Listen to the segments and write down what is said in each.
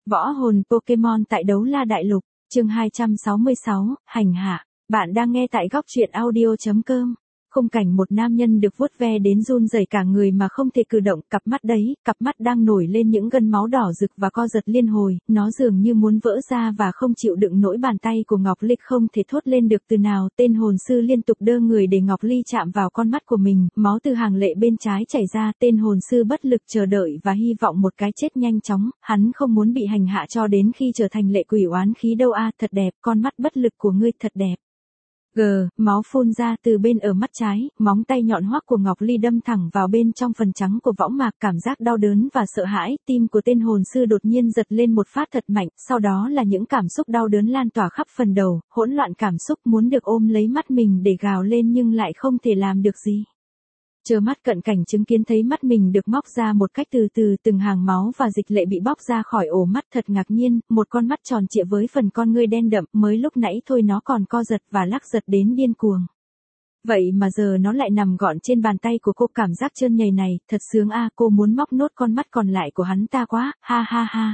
Võ hồn Pokemon tại Đấu La Đại Lục, chương 266, hành hạ. Bạn đang nghe tại góc truyện audio.com. Khung cảnh một nam nhân được vuốt ve đến run rẩy cả người mà không thể cử động, cặp mắt đang nổi lên những gân máu đỏ rực và co giật liên hồi, nó dường như muốn vỡ ra và không chịu đựng nổi bàn tay của Ngọc Ly không thể thốt lên được từ nào. Tên hồn sư liên tục đơ người để Ngọc Ly chạm vào con mắt của mình, máu từ hàng lệ bên trái chảy ra, tên hồn sư bất lực chờ đợi và hy vọng một cái chết nhanh chóng, hắn không muốn bị hành hạ cho đến khi trở thành lệ quỷ oán khí đâu a, thật đẹp, con mắt bất lực của ngươi thật đẹp. Máu phun ra từ bên ở mắt trái, móng tay nhọn hoắt của Ngọc Ly đâm thẳng vào bên trong phần trắng của võng mạc, cảm giác đau đớn và sợ hãi, tim của tên hồn sư đột nhiên giật lên một phát thật mạnh, sau đó là những cảm xúc đau đớn lan tỏa khắp phần đầu, hỗn loạn cảm xúc muốn được ôm lấy mắt mình để gào lên nhưng lại không thể làm được gì. Trơ mắt cận cảnh chứng kiến thấy mắt mình được móc ra một cách từ từ, từng hàng máu và dịch lệ bị bóc ra khỏi ổ mắt, thật ngạc nhiên, một con mắt tròn trịa với phần con ngươi đen đậm, mới lúc nãy thôi nó còn co giật và lắc giật đến điên cuồng. Vậy mà giờ nó lại nằm gọn trên bàn tay của cô, cảm giác trơn nhầy này, thật sướng a, cô muốn móc nốt con mắt còn lại của hắn ta quá, ha ha ha.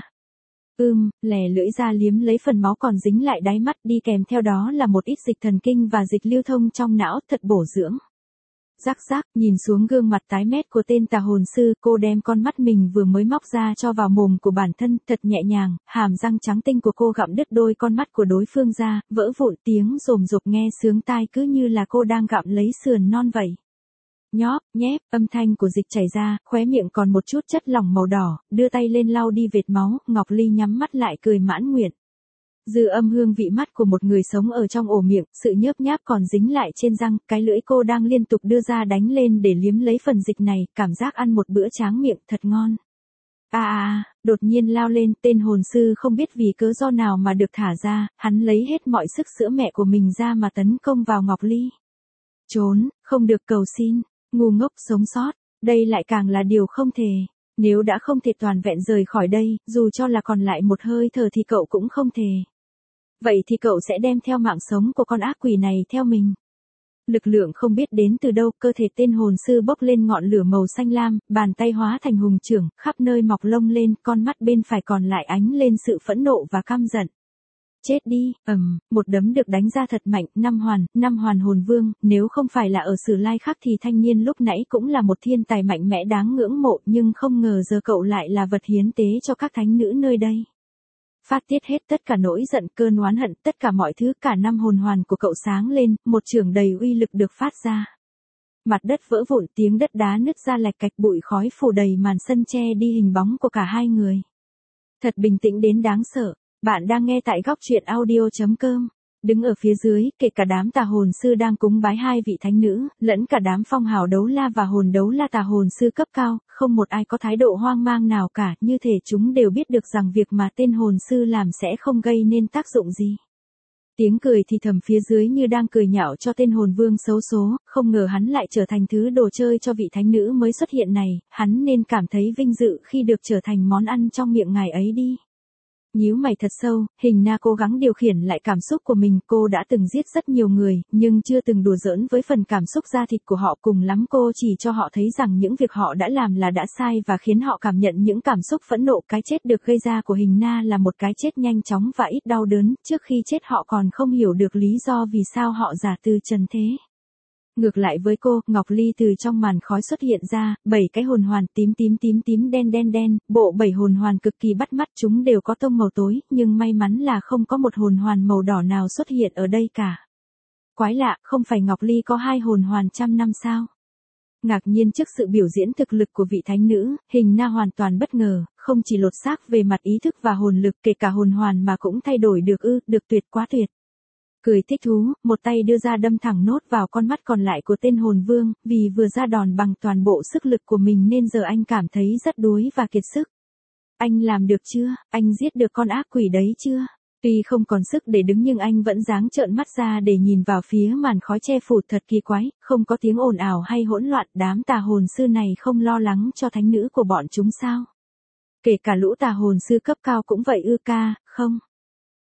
Lè lưỡi ra liếm lấy phần máu còn dính lại đáy mắt, đi kèm theo đó là một ít dịch thần kinh và dịch lưu thông trong não, thật bổ dưỡng. Rắc, nhìn xuống gương mặt tái mét của tên tà hồn sư, cô đem con mắt mình vừa mới móc ra cho vào mồm của bản thân, thật nhẹ nhàng, hàm răng trắng tinh của cô gặm đứt đôi con mắt của đối phương ra, vỡ vụn tiếng rồm rộp nghe sướng tai cứ như là cô đang gặm lấy sườn non vậy. Nhóp, nhép, âm thanh của dịch chảy ra, khóe miệng còn một chút chất lỏng màu đỏ, đưa tay lên lau đi vệt máu, Ngọc Ly nhắm mắt lại cười mãn nguyện. Dư âm hương vị mắt của một người sống ở trong ổ miệng, sự nhớp nháp còn dính lại trên răng, cái lưỡi cô đang liên tục đưa ra đánh lên để liếm lấy phần dịch này, cảm giác ăn một bữa tráng miệng thật ngon. Đột nhiên lao lên, tên hồn sư không biết vì cớ do nào mà được thả ra, hắn lấy hết mọi sức sữa mẹ của mình ra mà tấn công vào Ngọc Ly. Trốn, không được cầu xin, ngu ngốc sống sót, đây lại càng là điều không thể. Nếu đã không thể toàn vẹn rời khỏi đây, dù cho là còn lại một hơi thở thì cậu cũng không thể. Vậy thì cậu sẽ đem theo mạng sống của con ác quỷ này theo mình. Lực lượng không biết đến từ đâu, cơ thể tên hồn sư bốc lên ngọn lửa màu xanh lam, bàn tay hóa thành hùng trưởng, khắp nơi mọc lông lên, con mắt bên phải còn lại ánh lên sự phẫn nộ và căm giận. Chết đi, một đấm được đánh ra thật mạnh, năm hoàn hồn vương, nếu không phải là ở Sử Lai Khắc thì thanh niên lúc nãy cũng là một thiên tài mạnh mẽ đáng ngưỡng mộ, nhưng không ngờ giờ cậu lại là vật hiến tế cho các thánh nữ nơi đây. Phát tiết hết tất cả nỗi giận, cơn oán hận, tất cả mọi thứ, cả năm hồn hoàn của cậu sáng lên, một chưởng đầy uy lực được phát ra. Mặt đất vỡ vụn, tiếng đất đá nứt ra lạch cạch, bụi khói phủ đầy màn sân che đi hình bóng của cả hai người. Thật bình tĩnh đến đáng sợ. Bạn đang nghe tại góc truyện audio.com. Đứng ở phía dưới, kể cả đám tà hồn sư đang cúng bái hai vị thánh nữ, lẫn cả đám phong hào đấu la và hồn đấu la tà hồn sư cấp cao, không một ai có thái độ hoang mang nào cả, như thể chúng đều biết được rằng việc mà tên hồn sư làm sẽ không gây nên tác dụng gì. Tiếng cười thì thầm phía dưới như đang cười nhạo cho tên hồn vương xấu số, không ngờ hắn lại trở thành thứ đồ chơi cho vị thánh nữ mới xuất hiện này, hắn nên cảm thấy vinh dự khi được trở thành món ăn trong miệng ngài ấy đi. Nhíu mày thật sâu, Hình Na cố gắng điều khiển lại cảm xúc của mình, cô đã từng giết rất nhiều người, nhưng chưa từng đùa giỡn với phần cảm xúc da thịt của họ, cùng lắm cô chỉ cho họ thấy rằng những việc họ đã làm là đã sai và khiến họ cảm nhận những cảm xúc phẫn nộ. Cái chết được gây ra của Hình Na là một cái chết nhanh chóng và ít đau đớn, trước khi chết họ còn không hiểu được lý do vì sao họ giả từ trần thế. Ngược lại với cô, Ngọc Ly từ trong màn khói xuất hiện ra, 7 cái hồn hoàn tím đen, bộ 7 hồn hoàn cực kỳ bắt mắt, chúng đều có tông màu tối, nhưng may mắn là không có một hồn hoàn màu đỏ nào xuất hiện ở đây cả. Quái lạ, không phải Ngọc Ly có 2 hồn hoàn trăm năm sao? Ngạc nhiên trước sự biểu diễn thực lực của vị thánh nữ, Hình Na hoàn toàn bất ngờ, không chỉ lột xác về mặt ý thức và hồn lực, kể cả hồn hoàn mà cũng thay đổi được được tuyệt, quá tuyệt. Cười thích thú, một tay đưa ra đâm thẳng nốt vào con mắt còn lại của tên hồn vương, vì vừa ra đòn bằng toàn bộ sức lực của mình nên giờ anh cảm thấy rất đuối và kiệt sức. Anh làm được chưa? Anh giết được con ác quỷ đấy chưa? Tuy không còn sức để đứng nhưng anh vẫn dáng trợn mắt ra để nhìn vào phía màn khói che phủ, thật kỳ quái, không có tiếng ồn ào hay hỗn loạn, đám tà hồn sư này không lo lắng cho thánh nữ của bọn chúng sao? Kể cả lũ tà hồn sư cấp cao cũng vậy không?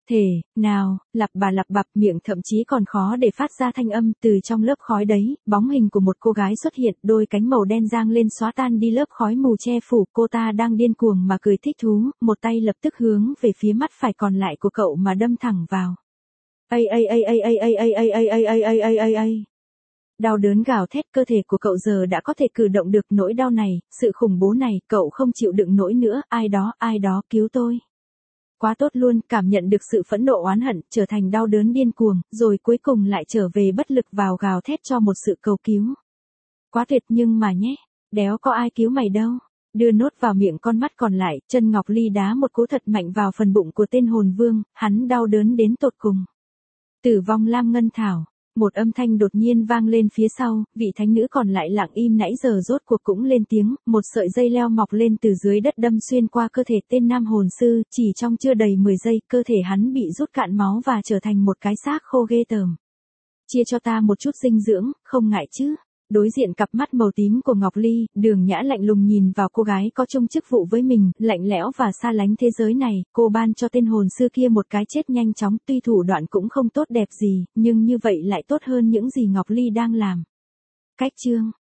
Thể, nào, lặp bà lặp bặp miệng thậm chí còn khó để phát ra thanh âm. Từ trong lớp khói đấy, bóng hình của một cô gái xuất hiện, đôi cánh màu đen giang lên xóa tan đi lớp khói mù che phủ. Cô ta đang điên cuồng mà cười thích thú, một tay lập tức hướng về phía mắt phải còn lại của cậu mà đâm thẳng vào. Ây ây ây ây ây ây ây ây ây ây ây ây ây ây ây. Đau đớn gào thét, cơ thể của cậu giờ đã có thể cử động được. Nỗi đau này, sự khủng bố này, cậu không chịu đựng nổi nữa. Ai đó cứu tôi. Quá tốt luôn, cảm nhận được sự phẫn nộ oán hận, trở thành đau đớn điên cuồng, rồi cuối cùng lại trở về bất lực vào gào thét cho một sự cầu cứu. Quá tuyệt, nhưng mà nhé, đéo có ai cứu mày đâu. Đưa nốt vào miệng con mắt còn lại, chân Ngọc Ly đá một cú thật mạnh vào phần bụng của tên hồn vương, hắn đau đớn đến tột cùng. Tử vong Lam Ngân Thảo. Một âm thanh đột nhiên vang lên phía sau, vị thánh nữ còn lại lặng im nãy giờ rốt cuộc cũng lên tiếng, một sợi dây leo mọc lên từ dưới đất đâm xuyên qua cơ thể tên nam hồn sư, chỉ trong chưa đầy 10 giây, cơ thể hắn bị rút cạn máu và trở thành một cái xác khô ghê tởm. Chia cho ta một chút dinh dưỡng, không ngại chứ. Đối diện cặp mắt màu tím của Ngọc Ly, Đường Nhã lạnh lùng nhìn vào cô gái có chung chức vụ với mình, lạnh lẽo và xa lánh thế giới này. Cô ban cho tên hồn sư kia một cái chết nhanh chóng, tuy thủ đoạn cũng không tốt đẹp gì, nhưng như vậy lại tốt hơn những gì Ngọc Ly đang làm. Cách chương